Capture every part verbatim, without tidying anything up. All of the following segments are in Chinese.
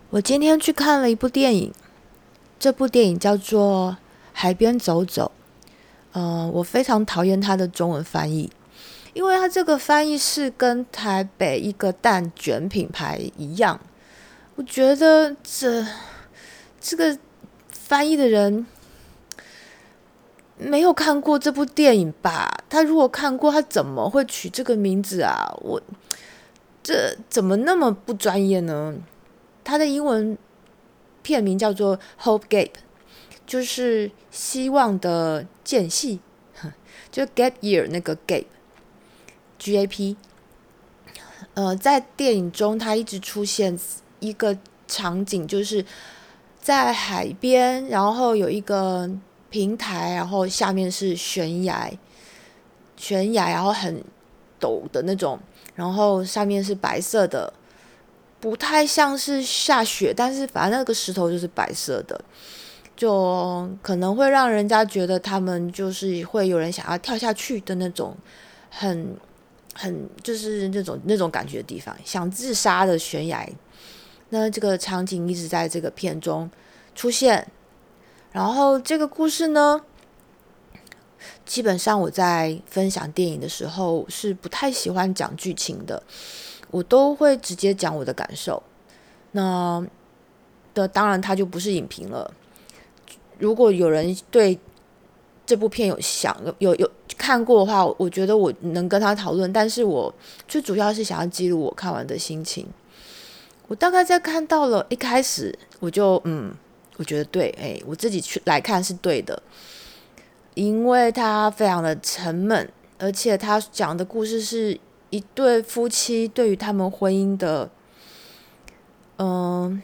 我今天去看了一部电影，这部电影叫做《海边走走》。呃，我非常讨厌它的中文翻译，因为它这个翻译是跟台北一个蛋卷品牌一样。我觉得这这个翻译的人没有看过这部电影吧？他如果看过，他怎么会取这个名字啊？我这怎么那么不专业呢？它的英文片名叫做 Hope Gap， 就是希望的间隙，就 Gap Year 那个 Gap，G A P。呃，在电影中，它一直出现一个场景，就是在海边，然后有一个平台，然后下面是悬崖，悬崖，然后很陡的那种，然后上面是白色的，不太像是下雪，但是反正那个石头就是白色的，就可能会让人家觉得他们就是会有人想要跳下去的那种，很很就是那种那种感觉的地方，想自杀的悬崖。那这个场景一直在这个片中出现，然后这个故事呢，基本上我在分享电影的时候是不太喜欢讲剧情的，我都会直接讲我的感受。那的当然它就不是影评了。如果有人对这部片有想有有看过的话，我觉得我能跟他讨论，但是我最主要是想要记录我看完的心情。我大概在看到了一开始，我就嗯，我觉得对，哎，我自己去来看是对的，因为它非常的沉闷，而且他讲的故事是一对夫妻对于他们婚姻的，嗯、呃，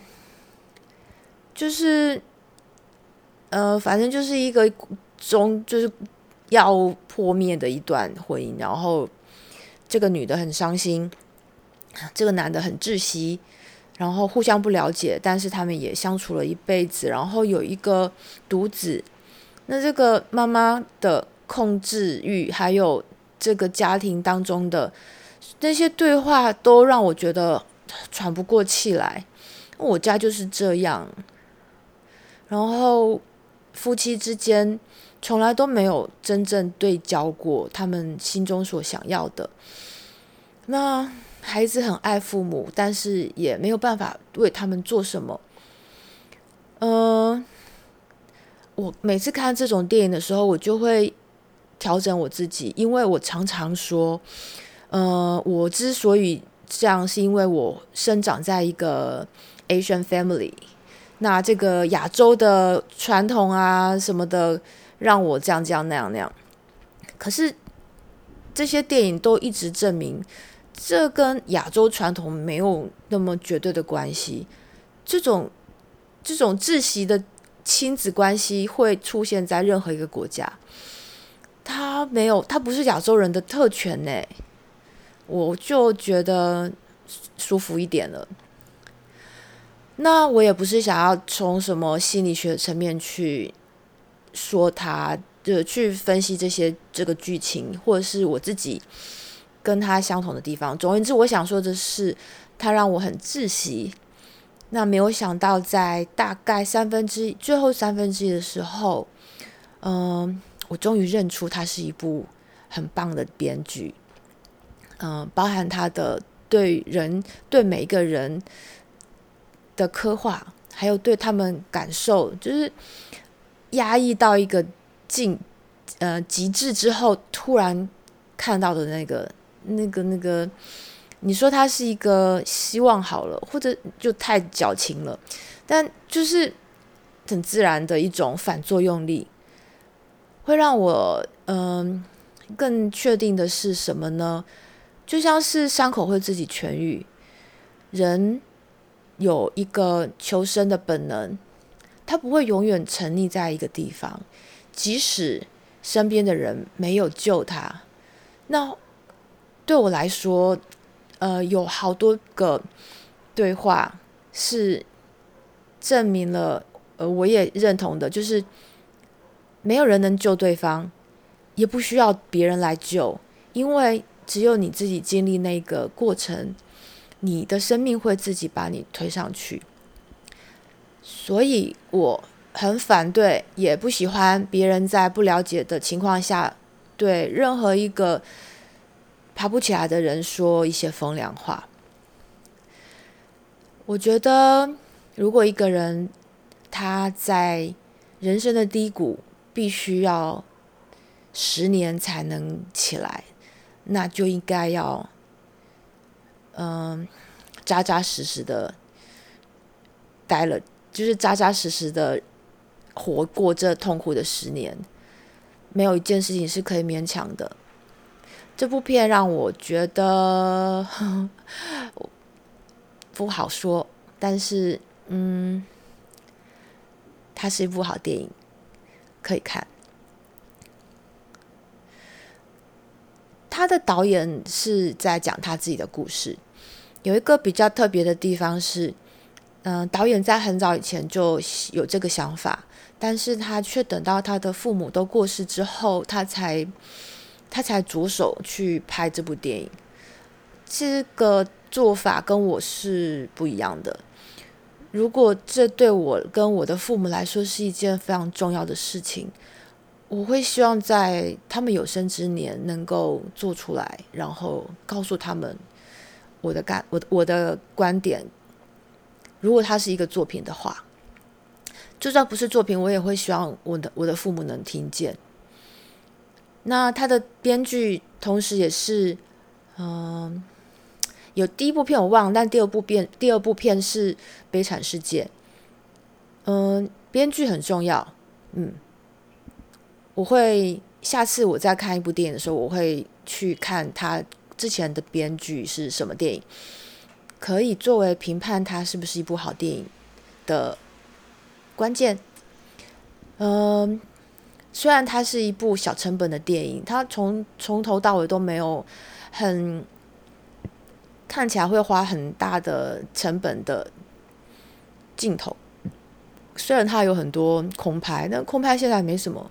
就是呃，反正就是一个中就是要破灭的一段婚姻，然后这个女的很伤心，这个男的很窒息，然后互相不了解，但是他们也相处了一辈子，然后有一个独子。那这个妈妈的控制欲，还有这个家庭当中的那些对话，都让我觉得喘不过气来。我家就是这样，然后夫妻之间从来都没有真正对焦过他们心中所想要的。那孩子很爱父母，但是也没有办法为他们做什么。呃，我每次看这种电影的时候，我就会调整我自己，因为我常常说，呃，我之所以这样，是因为我生长在一个 Asian family，那这个亚洲的传统啊什么的，让我这样这样那样那样。可是这些电影都一直证明，这跟亚洲传统没有那么绝对的关系。这种这种窒息的亲子关系会出现在任何一个国家，它没有，它不是亚洲人的特权呢。我就觉得舒服一点了。那我也不是想要从什么心理学层面去说它，就去分析这些这个剧情，或者是我自己跟它相同的地方。总而言之，我想说的是，它让我很窒息。那没有想到，在大概三分之一、最后三分之一的时候，嗯，我终于认出它是一部很棒的编剧。嗯，包含他的对人、对每一个人的刻画，还有对他们感受，就是压抑到一个尽呃极致之后，突然看到的那个、那个、那个，你说他是一个希望好了，或者就太矫情了，但就是很自然的一种反作用力，会让我嗯、呃、更确定的是什么呢？就像是伤口会自己痊愈，人有一个求生的本能，他不会永远沉溺在一个地方，即使身边的人没有救他。那对我来说，呃，有好多个对话是证明了，呃，我也认同的，就是没有人能救对方，也不需要别人来救，因为只有你自己经历那个过程，你的生命会自己把你推上去。 所以我很反对，也不喜欢别人在不了解的情况下对任何一个爬不起来的人说一些风凉话。我觉得如果一个人他在人生的低谷必须要十年才能起来，那就应该要嗯扎扎实实的待了，就是扎扎实实的活过这痛苦的十年。没有一件事情是可以勉强的。这部片让我觉得呵呵不好说，但是嗯，它是一部好电影，可以看。他的导演是在讲他自己的故事，有一个比较特别的地方是，嗯、呃，导演在很早以前就有这个想法，但是他却等到他的父母都过世之后，他才他才着手去拍这部电影。这个做法跟我是不一样的。如果这对我跟我的父母来说是一件非常重要的事情，我会希望在他们有生之年能够做出来，然后告诉他们我的感我的我的观点。如果它是一个作品的话，就算不是作品，我也会希望我的我的父母能听见。那他的编剧同时也是，嗯、呃，有第一部片我忘了，但第二部片第二部片是《悲惨世界》。嗯、呃，编剧很重要，嗯。我会下次我再看一部电影的时候，我会去看他之前的编剧是什么电影，可以作为评判它是不是一部好电影的关键。嗯，虽然它是一部小成本的电影，它从从头到尾都没有很看起来会花很大的成本的镜头，虽然它有很多空拍，但空拍现在没什么。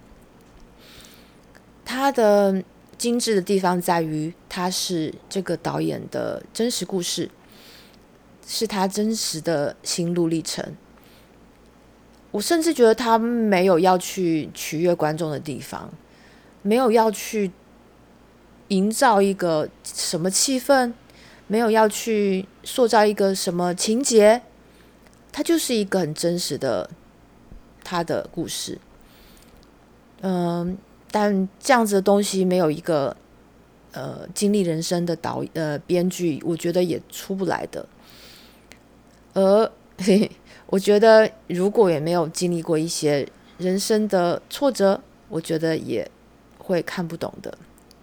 它的精致的地方在于，它是这个导演的真实故事，是他真实的心路历程。我甚至觉得他没有要去取悦观众的地方，没有要去营造一个什么气氛，没有要去塑造一个什么情节，它就是一个很真实的他的故事。嗯。但这样子的东西没有一个呃经历人生的导呃编剧，我觉得也出不来的。而嘿嘿我觉得如果也没有经历过一些人生的挫折，我觉得也会看不懂的。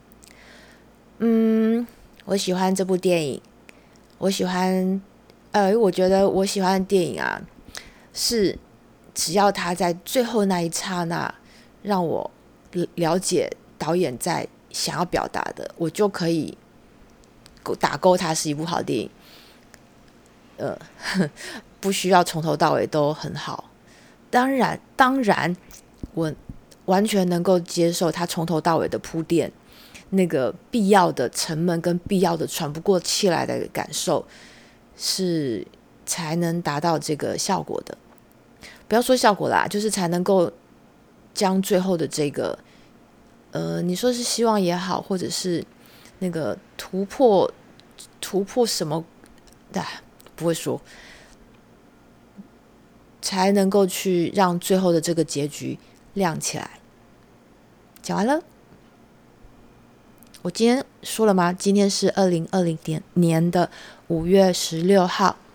嗯，我喜欢这部电影，我喜欢呃，我觉得我喜欢的电影啊，是只要他在最后那一刹那让我了解导演在想要表达的，我就可以打勾它是一部好电影。呃，不需要从头到尾都很好。当然，当然，我完全能够接受他从头到尾的铺垫，那个必要的沉闷跟必要的喘不过气来的感受，是才能达到这个效果的。不要说效果啦，就是才能够将最后的这个，呃，你说是希望也好，或者是那个突破突破什么，啊，不会说，才能够去让最后的这个结局亮起来。讲完了，我今天说了吗？今天是二零二零年的五月十六号。